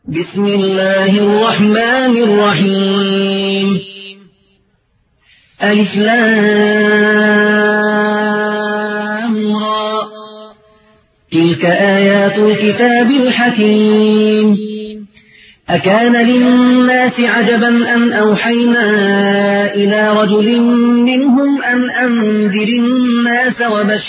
بسم الله الرحمن الرحيم ألف لام را تلك آيات الكتاب الحكيم أكان للناس عجبا أن أوحينا إلى رجل منهم أن أنذر الناس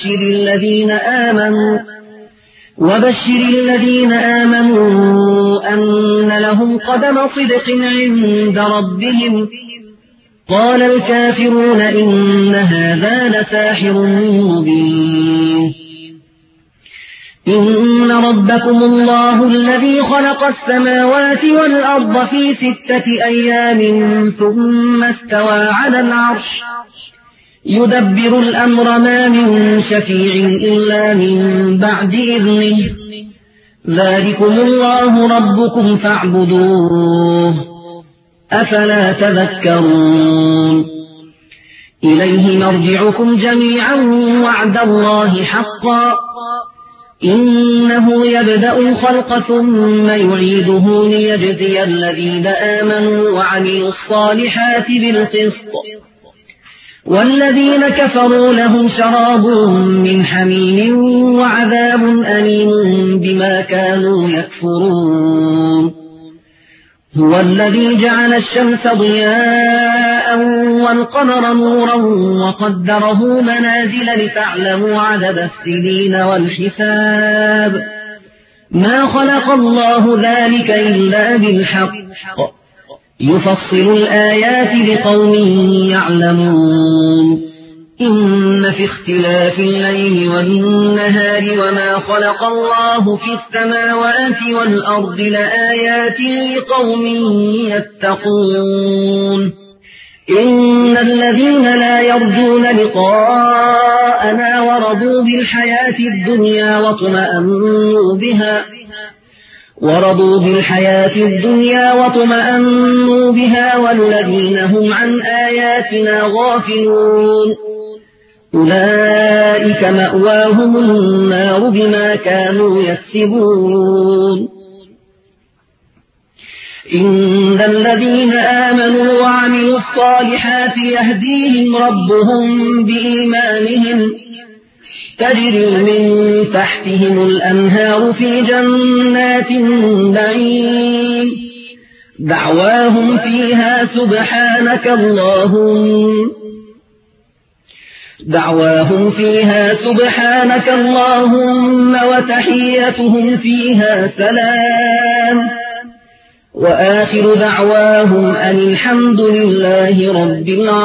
وبشر الذين آمنوا أن لهم قدم صدق عند ربهم قال الكافرون إن هذا لساحر مبين إن ربكم الله الذي خلق السماوات والأرض في 6 أيام ثم استوى على العرش يدبر الأمر ما من شفيع إلا من بعد إذنه ذلكم الله ربكم فاعبدوه أفلا تذكرون إليه مرجعكم جميعا وعد الله حقا إنه يبدأ الخلق ثم يعيده ليجزي الذين آمنوا وعملوا الصالحات بالقسط والذين كفروا لهم شراب من حميم وعذاب أليم بما كانوا يكفرون هو الذي جعل الشمس ضياء والقمر نورا وقدره منازل لتعلموا عدد السنين والحساب ما خلق الله ذلك إلا بالحق يفصل الآيات لقوم يعلمون إن في اختلاف الليل والنهار وما خلق الله في السماوات والأرض لآيات لقوم يتقون إن الذين لا يرجون لقاءنا ورضوا بالحياة الدنيا وطمأنوا بها والذين هم عن آياتنا غافلون أولئك مأواهم النار بما كانوا يكسبون إن الذين آمنوا وعملوا الصالحات يهديهم ربهم بإيمانهم تجري من تحتهم الأنهار في جنات النعيم دعواهم فيها سبحانك اللهم وتحيتهم فيها سلام وآخر دعواهم أن الحمد لله رب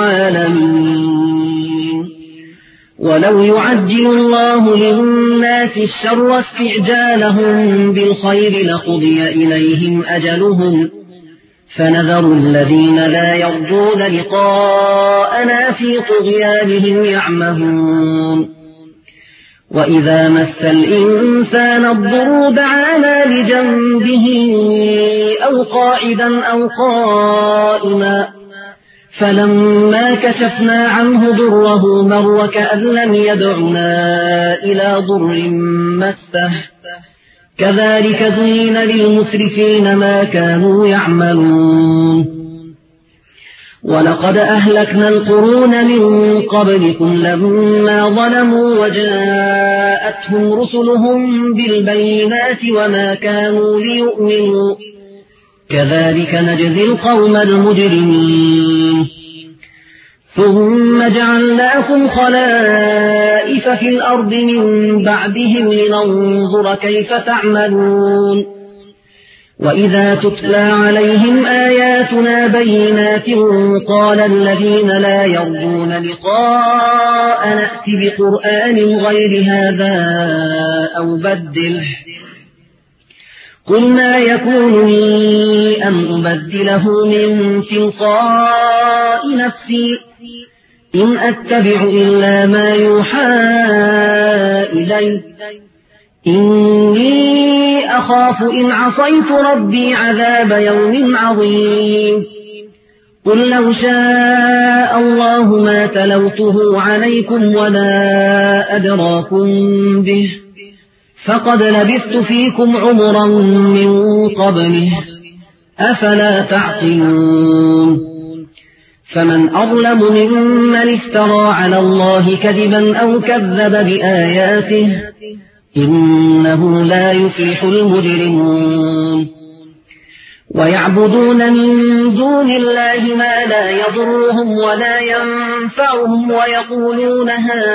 العالمين ولو يعجل الله للناس الشر استعجالهم بالخير لقضي إليهم أجلهم فنذر الذين لا يرجون لقاءنا في طغيانهم يعمهون وإذا مس الإنسان الضر دعانا لجنبه أو قاعدا أو قائما فلما كشفنا عنه ضره مر كأن لم يدعنا إلى ضر مسه كذلك زين للمسرفين ما كانوا يعملون ولقد أهلكنا القرون من قبلكم لما ظلموا وجاءتهم رسلهم بالبينات وما كانوا ليؤمنوا كذلك نجزي القوم المجرمين ثم جعلناكم خلائف في الأرض من بعدهم لننظر كيف تعملون وإذا تتلى عليهم آياتنا بينات قال الذين لا يرجون لقاء نأت بقرآن غير هذا أو بدله قل ما يكون لي أن أبدله من تلقاء نفسي إن أتبع إلا ما يوحى إلي إني أخاف إن عصيت ربي عذاب يوم عظيم قل لو شاء الله ما تلوته عليكم ولا أدراكم به فقد لبثت فيكم عمرا من قبله أفلا تعقلون فمن أظلم ممن افترى على الله كذبا أو كذب بآياته إنه لا يفلح المجرمون ويعبدون من دون الله ما لا يضرهم ولا ينفعهم ويقولون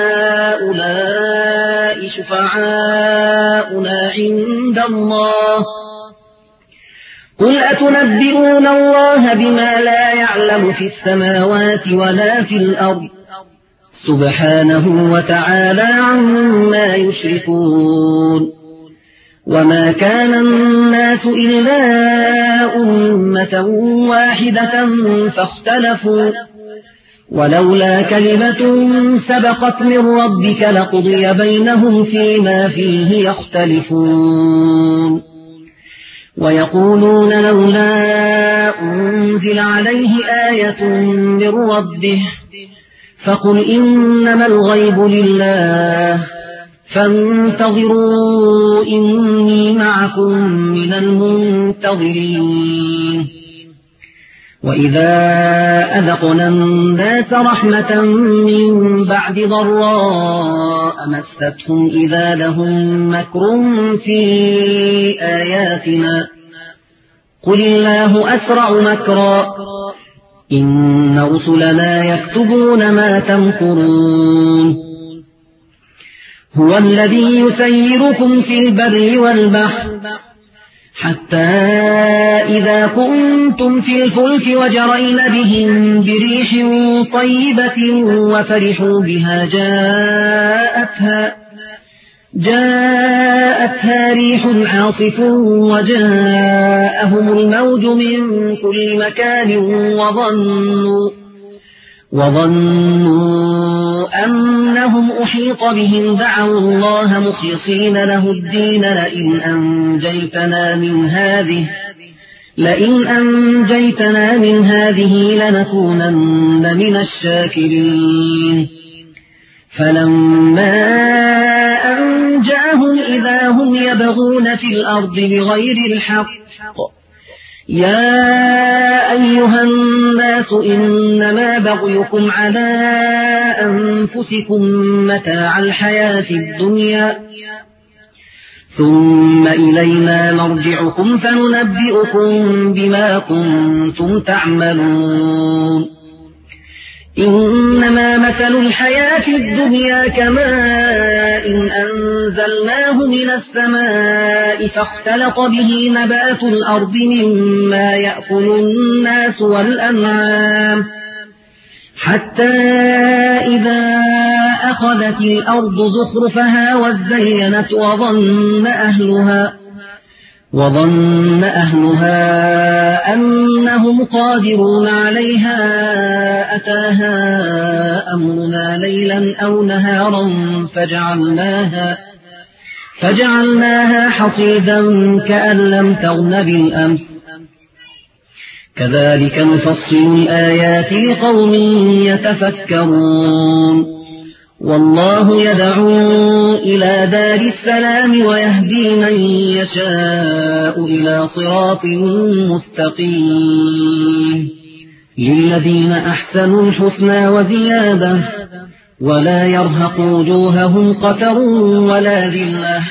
هؤلاء شفعاؤنا عند الله قل أتنبئون الله بما لا يعلم في السماوات ولا في الأرض سبحانه وتعالى عما يشركون وما كان الناس إلا أمة واحدة فاختلفوا ولولا كلمة سبقت من ربك لقضي بينهم فيما فيه يختلفون ويقولون لولا أنزل عليه آية من ربه فقل إنما الغيب لله فانتظروا إني معكم من المنتظرين وإذا أذقنا الناس رحمة من بعد ضراء مستهم إذا لهم مكر في آياتنا قل الله أسرع مكرا إن رسلنا يكتبون ما تمكرون هو الذي يسيركم في البر والبحر حتى إذا كنتم في الفلك وجرين بهم بريح طيبة وفرحوا بها جاءتها ريح عاصف وجاءهم الموج من كل مكان وظنوا أنهم أحيط بهم دعوا الله مخلصين له الدين لئن أنجيتنا من هذه لنكونن من الشاكرين فلما أنجاهم إذا هم يبغون في الأرض بغير الحق يا أيها الناس إنما بغيكم على أنفسكم متاع الحياة الدنيا ثم إلينا مرجعكم فننبئكم بما كنتم تعملون إنما مثل الحياة الدنيا كماء أنزلناه من السماء فاختلط به نبات الأرض مما يأكل الناس والأنعام حتى إذا أخذت الأرض زخرفها وزينت وظن أهلها أنهم قادرون عليها أتاها أمرنا ليلا أو نهارا فجعلناها حصيدا كأن لم تغن بالأمس كذلك نفصل الآيات لقوم يتفكرون والله يدعو إلى دار السلام ويهدي من يشاء إلى صراط مستقيم للذين أحسنوا الحسنى وزيادة ولا يرهق وجوههم قتر ولا ذلة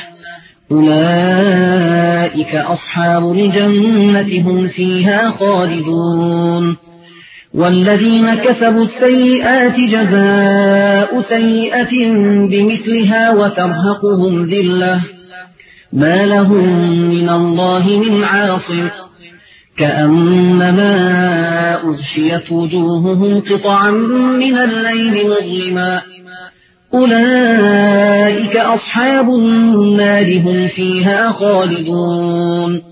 أولئك أصحاب الجنة هم فيها خالدون والذين كسبوا السيئات جزاء سيئة بمثلها وترهقهم ذلة ما لهم من الله من عاصم كأنما أغشيت وجوههم قطعا من الليل مظلما أولئك أصحاب النار هم فيها خالدون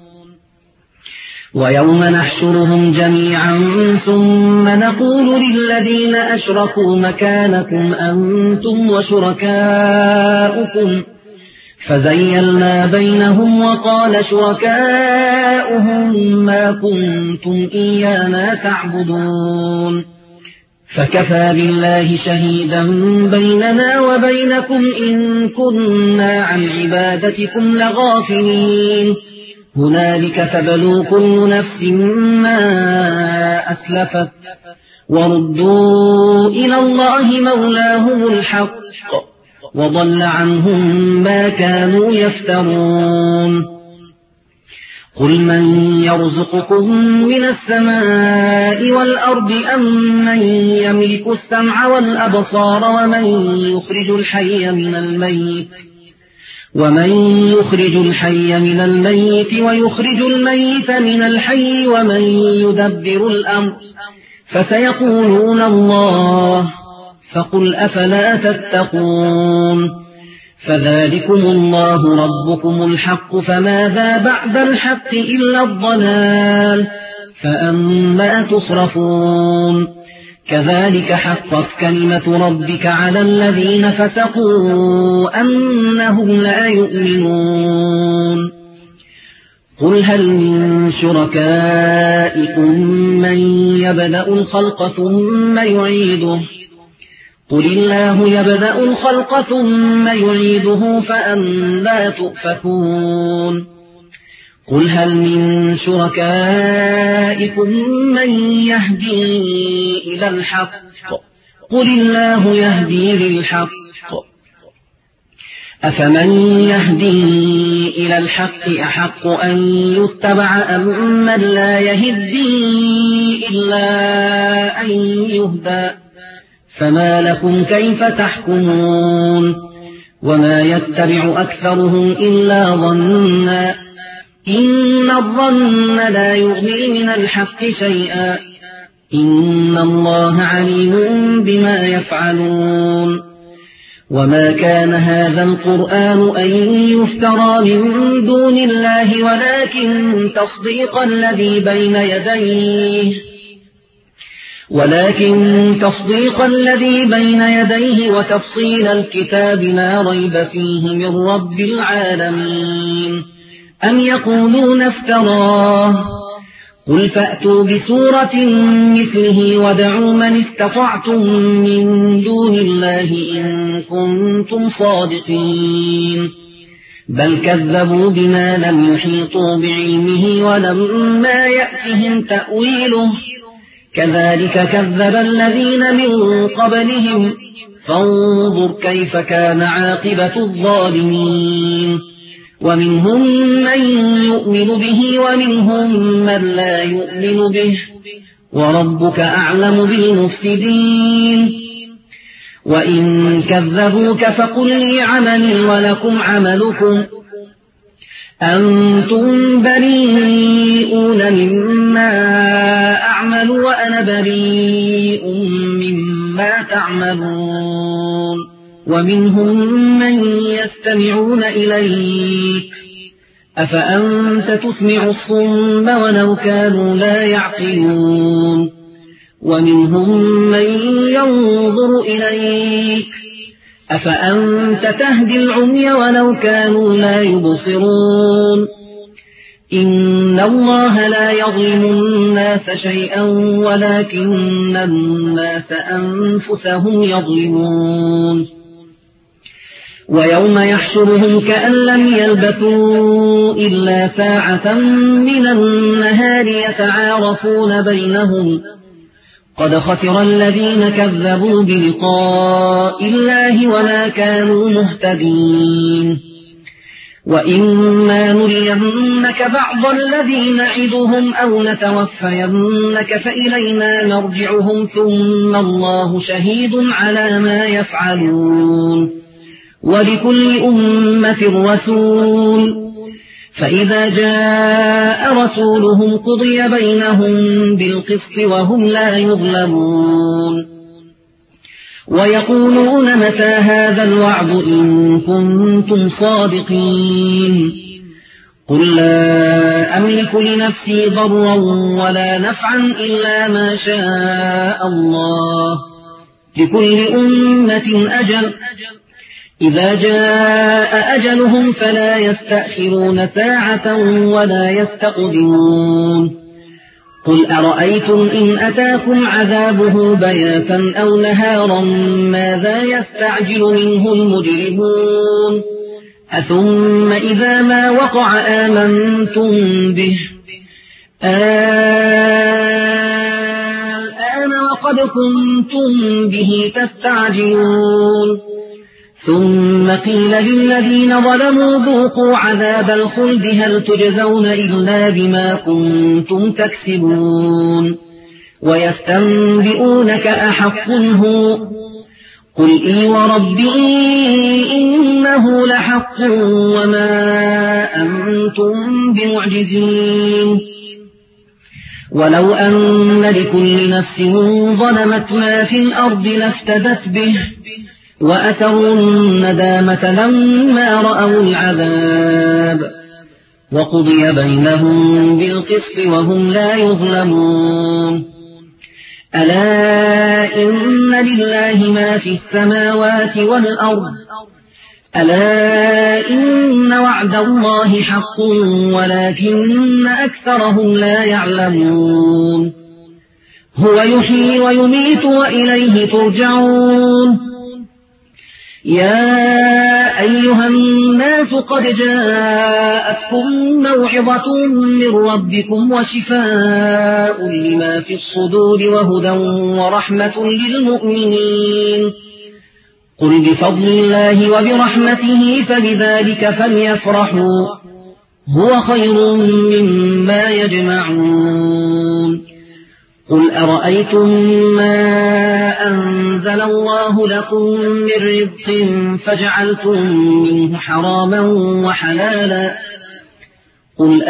ويوم نحشرهم جميعا ثم نقول للذين أشركوا مكانكم أنتم وشركاؤكم فزيلنا بينهم وقال شركاؤهم ما كنتم إيانا تعبدون فكفى بالله شهيدا بيننا وبينكم إن كنا عن عبادتكم لغافلين هنالك تبلو كل نفس ما أسلفت وردوا إلى الله مولاهم الحق وضل عنهم ما كانوا يفترون قل من يرزقكم من السماء والأرض أم من يملك السمع والأبصار ومن يخرج الحي من الميت ويخرج الميت من الحي ومن يدبر الأمر فسيقولون الله فقل أفلا تتقون فذلكم الله ربكم الحق فماذا بعد الحق إلا الضلال فأما تصرفون كذلك حقت كلمة ربك على الذين فسقوا أنهم لا يؤمنون قل هل من شركائكم من يبدأ الخلق ثم يعيده قل الله يبدأ الخلق ثم يعيده فأنى تؤفكون قل هل من شركائكم من يهدي إلى الحق قل الله يهدي للحق أفمن يهدي إلى الحق أحق أن يتبع أم من لا يهدي إلا أن يهدى فما لكم كيف تحكمون وما يتبع أكثرهم إلا ظنا إن الظن لا يغني من الحق شيئا إن الله عليم بما يفعلون وما كان هذا القرآن أن يفترى من دون الله ولكن تصديق الذي بين يديه وتفصيل الكتاب لا ريب فيه من رب العالمين أم يقولون افتراه قل فأتوا بسورة مثله ودعوا من استطعتم من دون الله إن كنتم صادقين بل كذبوا بما لم يحيطوا بعلمه ولما يأتهم تأويله كذلك كذب الذين من قبلهم فانظر كيف كان عاقبة الظالمين ومنهم من يؤمن به ومنهم من لا يؤمن به وربك أعلم بالمفسدين وإن كذبوك فقل لي عملي ولكم عملكم أنتم بريئون مما أعمل وأنا بريء مما تعملون ومنهم من يستمعون إليك أفأنت تسمع الصم ولو كانوا لا يعقلون ومنهم من ينظر إليك أفأنت تهدي العمي ولو كانوا لا يبصرون إن الله لا يظلم الناس شيئا ولكن الناس أنفسهم يظلمون ويوم يحشرهم كأن لم يلبثوا إلا ساعة من النهار يتعارفون بينهم قد خسر الذين كذبوا بلقاء الله وما كانوا مهتدين وإما نرينك بعض الذي نعدهم أو نتوفينك فإلينا نرجعهم ثم الله شهيد على ما يفعلون ولكل أمة رسول فإذا جاء رسولهم قضي بينهم بالقسط وهم لا يظلمون ويقولون متى هذا الوعد إن كنتم صادقين قل لا أملك لنفسي ضرا ولا نفعا إلا ما شاء الله لكل أمة أجل إذا جاء أجلهم فلا يستأخرون ساعة ولا يستقدمون قل أرأيتم إن أتاكم عذابه بياتا أو نهارا ماذا يستعجل منه المجرمون أثم إذا ما وقع آمنتم به الآن وقد كنتم به تستعجلون ثم قيل للذين ظلموا ذوقوا عذاب الخلد هل تجزون إلا بما كنتم تكسبون ويستنبئونك أحق هو قل إي وربي إنه لحق وما أنتم بمعجزين ولو أن لكل نفس ظلمت ما في الأرض لافتدت به وأسروا الندامة لما رأوا العذاب وقضي بينهم بالقسط وهم لا يظلمون ألا إن لله ما في السماوات والأرض ألا إن وعد الله حق ولكن أكثرهم لا يعلمون هو يحيي ويميت وإليه ترجعون يا أيها الناس قد جاءتكم موعظة من ربكم وشفاء لما في الصدور وهدى ورحمة للمؤمنين قل بفضل الله وبرحمته فبذلك فليفرحوا هو خير مما يجمعون قل أرأيتم ما أنزل الله لكم من رزق فجعلتم منه حراما وحلالا قل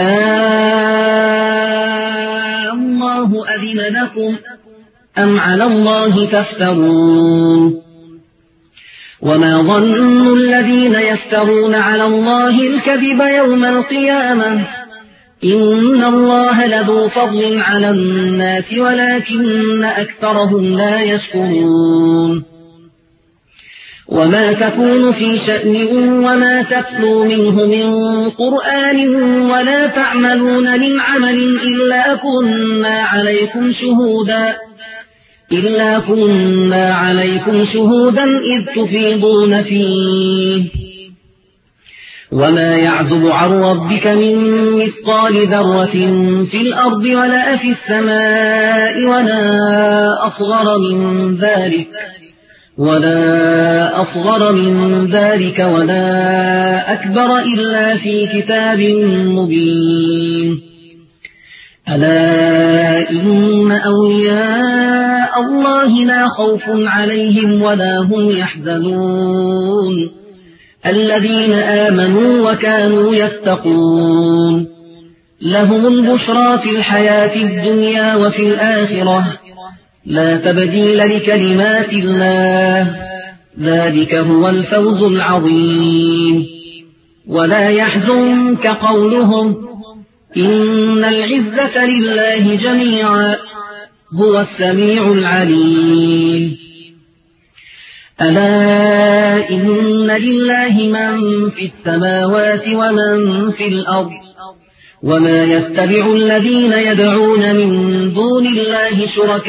الله أذن لكم أم على الله تفترون وما ظن الذين يفترون على الله الكذب يوم القيامة إن الله لذو فضل على الناس ولكن أكثرهم لا يشكرون وما تكون في شأن وما تتلو منه من قرآن ولا تعملون من عمل إلا كنا عليكم شهودا إذ تفيضون فيه وما يعزب عن ربك من مثقال ذرة في الأرض ولا في السماء ولا أصغر من ذلك ولا أكبر إلا في كتاب مبين ألا إن أولياء الله لا خوف عليهم ولا هم يحزنون الذين آمنوا وكانوا يتقون لهم البشرى في الحياة الدنيا وفي الآخرة لا تبديل لكلمات الله ذلك هو الفوز العظيم ولا يحزنك قولهم إن العزة لله جميعا هو السميع العليم ألا إن لله من في السماوات ومن في الأرض وما يتبع الذين يدعون من دون الله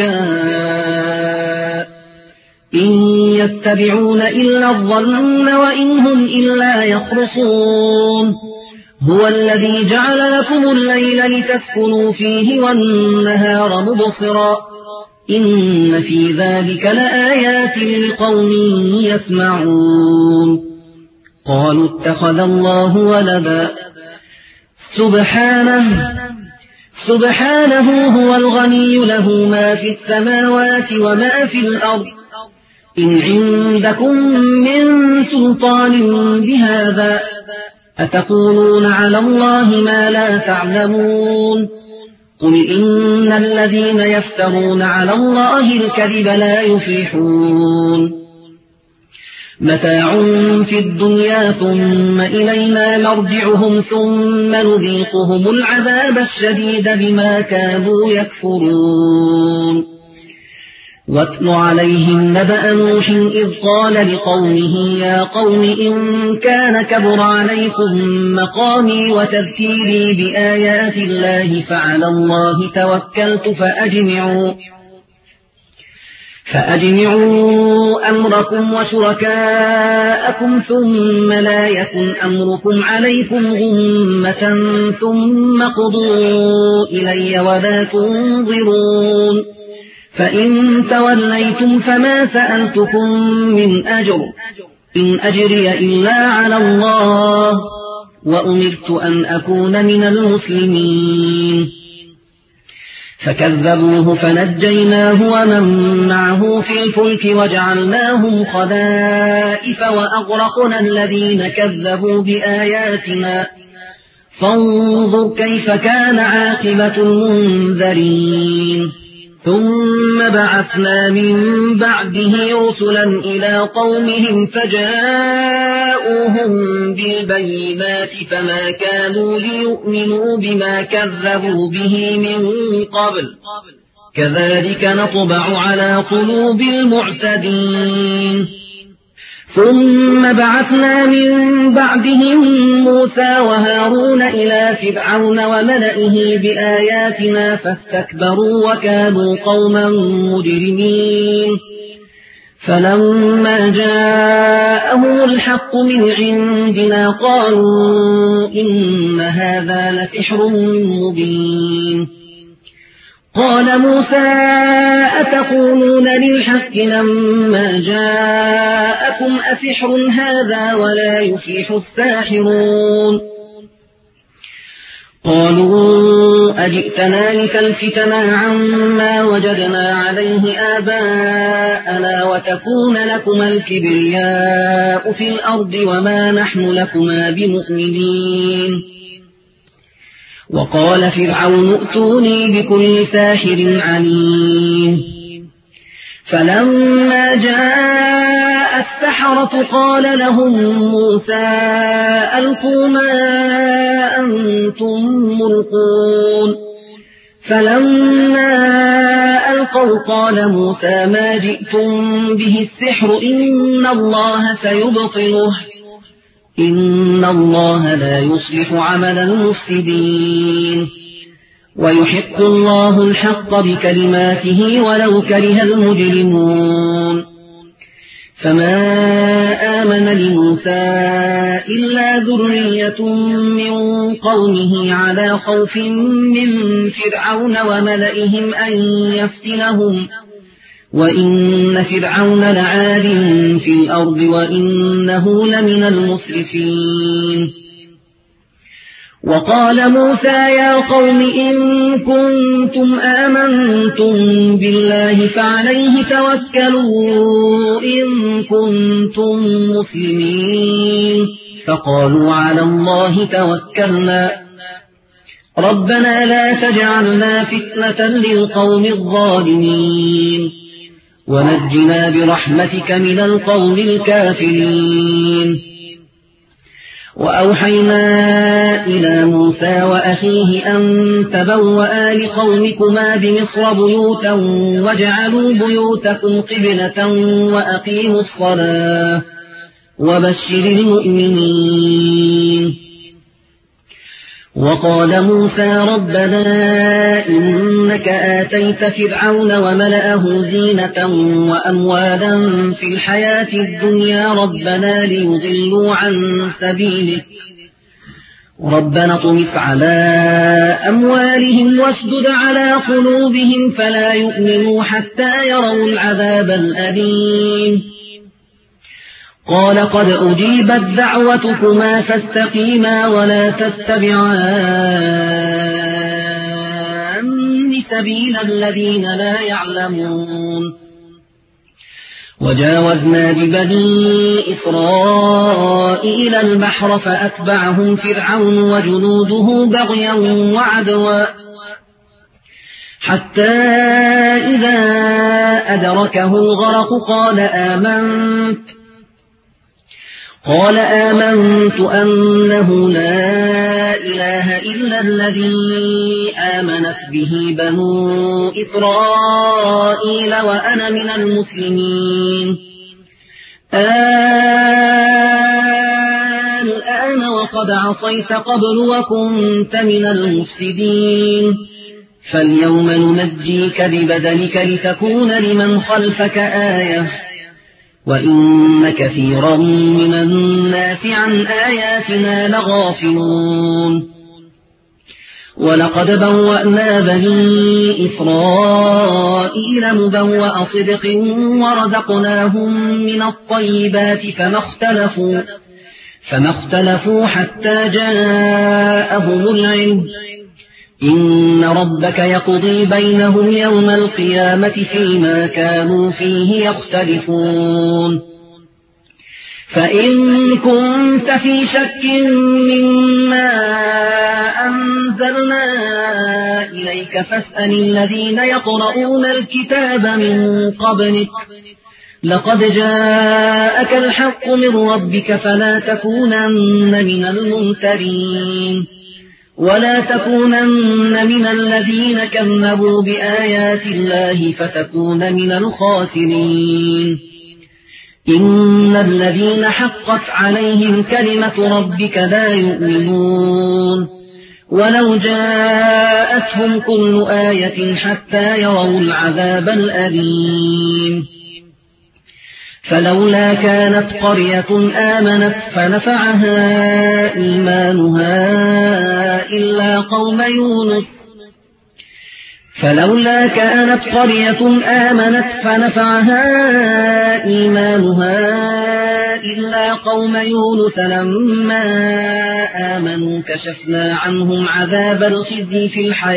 شركاء إن يتبعون إلا الظن وإن هم إلا يخرصون هو الذي جعل لكم الليل لتسكنوا فيه والنهار مبصرا إن في ذلك لآيات لقوم يسمعون قالوا اتخذ الله ولدا سبحانه هو الغني له ما في السماوات وما في الأرض إن عندكم من سلطان بهذا أتقولون على الله ما لا تعلمون قل إن الذين يفترون على الله الكذب لا يفلحون متاع في الدنيا ثم إلينا مرجعهم ثم نذيقهم العذاب الشديد بما كانوا يكفرون واتل عليهم نبأ نوح إذ قال لقومه يا قوم إن كان كبر عليكم مقامي وتذكيري بآيات الله فعلى الله توكلت فأجمعوا أمركم وشركاءكم ثم لا يكن أمركم عليكم غمة ثم قضوا إلي ولا تنظرون فإن توليتم فما سألتكم من أجر إن أجري إلا على الله وأمرت أن أكون من المسلمين فكذبوه فنجيناه ومن معه في الفلك وجعلناهم خلائف وأغرقنا الذين كذبوا بآياتنا فانظر كيف كان عاقبة المنذرين ثم بعثنا من بعده رسلا إلى قومهم فجاءوهم بالبينات فما كانوا ليؤمنوا بما كذبوا به من قبل كذلك نطبع على قلوب المعتدين ثم بعثنا من بعدهم موسى وهارون إلى فرعون وملئه بآياتنا فاستكبروا وكانوا قوما مجرمين فلما جاءهم الحق من عندنا قالوا إن هذا لسحر مبين قال موسى أتقولون للحق لما جاءكم أسحر هذا ولا يفلح الساحرون قالوا أجئتنا لتلفتنا عما وجدنا عليه آباءنا وتكون لكما الكبرياء في الأرض وما نحن لكما بمؤمنين وقال فرعون ائتوني بكل ساحر عليم فلما جاء السحرة قال لهم موسى ألقوا ما أنتم ملقون فلما ألقوا قال موسى ما جئتم به السحر إن الله سيبطله إن الله لا يصلح عمل المفسدين ويحق الله الحق بكلماته ولو كره المجرمون فما آمن لموسى إلا ذرية من قومه على خوف من فرعون وملئهم أن يفتنهم وإن فرعون لعال في الأرض وإنه لمن المسرفين وقال موسى يا قوم إن كنتم آمنتم بالله فعليه توكلوا إن كنتم مسلمين فقالوا على الله توكلنا ربنا لا تجعلنا فتنة للقوم الظالمين ونجنا برحمتك من القوم الكافرين وأوحينا إلى موسى وأخيه أن تبوأ لقومكما بمصر بيوتا واجعلوا بيوتكم قبلة وأقيموا الصلاة وبشر المؤمنين وقال موسى ربنا إنك آتيت فرعون وملأه زينة وأموالا في الحياة الدنيا ربنا ليضلوا عن سبيلك ربنا اطمس على أموالهم واشدد على قلوبهم فلا يؤمنوا حتى يروا العذاب الأليم قال قد أجيبت دعوتكما فاستقيما ولا تتبعان سبيل الذين لا يعلمون وجاوزنا ببني إسرائيل البحر فأتبعهم فرعون وجنوده بغيا وعدوا حتى إذا أدركه الغرق قال آمنت أنه لا إله إلا الذي آمنت به بنو إسرائيل وأنا من المسلمين. الآن وقد عصيت قبل وكنت من المفسدين، فاليوم ننجيك ببدنك لتكون لمن خلفك آية، وإن كثيرا من الناس عن آياتنا لغافلون. ولقد بوأنا بني إسرائيل مبوأ صدق ورزقناهم من الطيبات فما اختلفوا حتى جاءهم العلم. إن ربك يقضي بينهم يوم القيامة فيما كانوا فيه يختلفون. فإن كنت في شك مما أنزلنا إليك فاسأل الذين يقرؤون الكتاب من قبلك، لقد جاءك الحق من ربك فلا تكونن من الممترين، ولا تكونن من الذين كذبوا بآيات الله فتكون من الخاسرين. إن الذين حقت عليهم كلمة ربك لا يؤمنون، ولو جاءتهم كل آية حتى يروا العذاب الأليم. فلولا كانت قرية آمنت فنفعها إيمانها إلا قوم يونس لما آمنوا كشفنا عنهم عذاب الخزي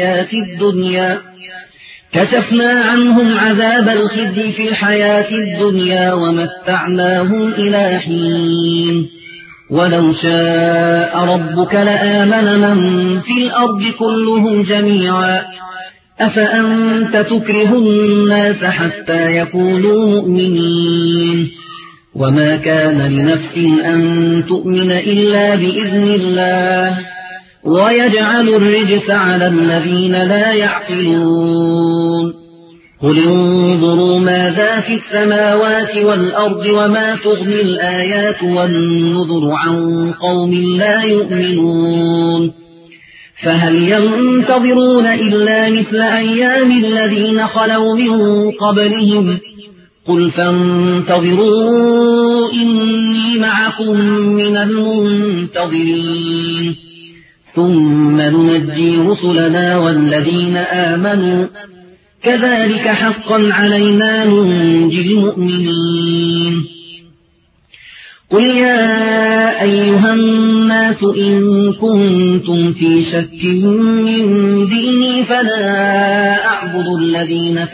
في الحياة الدنيا ومتعناهم إلى حين. ولو شاء ربك لآمن من في الأرض كلهم جميعا، أفأنت تكره الناس حتى يكونوا مؤمنين؟ وما كان لنفس أن تؤمن إلا بإذن الله، ويجعل الرجس على الذين لا يعقلون. قل انظروا ماذا في السماوات والأرض وما تغني الآيات والنذر عن قوم لا يؤمنون. فهل ينتظرون إلا مثل أيام الذين خلوا من قبلهم؟ قل فانتظروا إني معكم من المنتظرين. ثم ننجي رسلنا والذين آمنوا، كذلك حقا علينا ننجي المؤمنين. قل يا أيها الناس إن كنتم في شك من ديني فلا أعبد الذين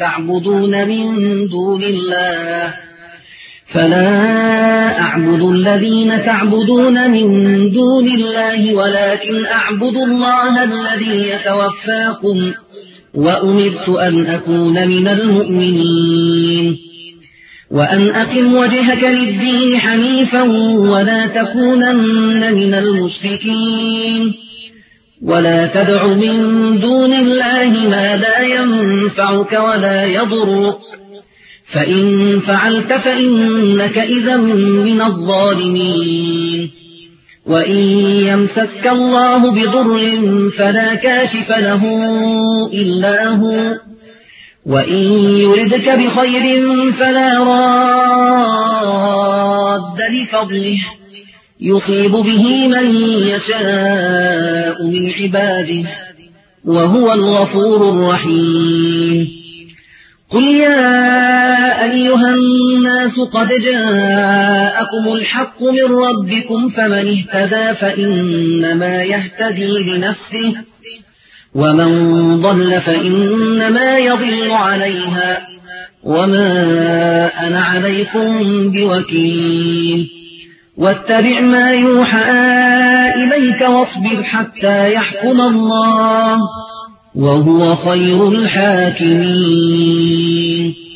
تعبدون من دون الله ولكن أعبد الله الذي يتوفاكم، وأمرت أن أكون من المؤمنين. وأن أقم وجهك للدين حنيفا ولا تكونن من المشركين، ولا تدع من دون الله ما لا ينفعك ولا يضرك، فإن فعلت فإنك إذا من الظالمين. وإن يمسك الله بضر فلا كاشف له إلا هو، وإن يردك بخير فلا راد لفضله، يصيب به من يشاء من عباده، وهو الغفور الرحيم. قل يا أيها الناس قد جاءكم الحق من ربكم، فمن اهتدى فإنما يهتدي لنفسه، ومن ضل فإنما يضل عليها، وما أنا عليكم بوكيل. واتبع ما يوحى إليك واصبر حتى يحكم الله، وهو خير الحاكمين.